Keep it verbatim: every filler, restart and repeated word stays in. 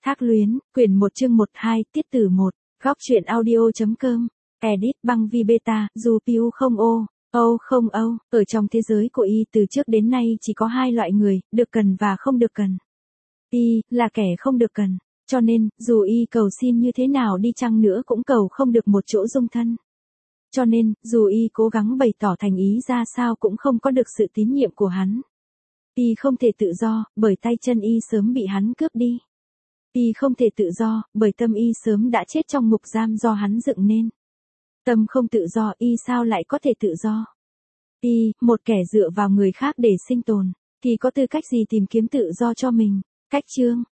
Thác Luyến, quyển một chương một hai, tiết tử một, góc truyện audio.com, edit băng vi beta, dù piu không ô, ô không âu, ở trong thế giới của y từ trước đến nay chỉ có hai loại người, được cần và không được cần. Y, là kẻ không được cần, cho nên, dù y cầu xin như thế nào đi chăng nữa cũng cầu không được một chỗ dung thân. Cho nên, dù y cố gắng bày tỏ thành ý ra sao cũng không có được sự tín nhiệm của hắn. Y không thể tự do, bởi tay chân y sớm bị hắn cướp đi. Y không thể tự do, bởi tâm y sớm đã chết trong ngục giam do hắn dựng nên. Tâm không tự do, y sao lại có thể tự do? Y, một kẻ dựa vào người khác để sinh tồn, thì có tư cách gì tìm kiếm tự do cho mình? Cách chương,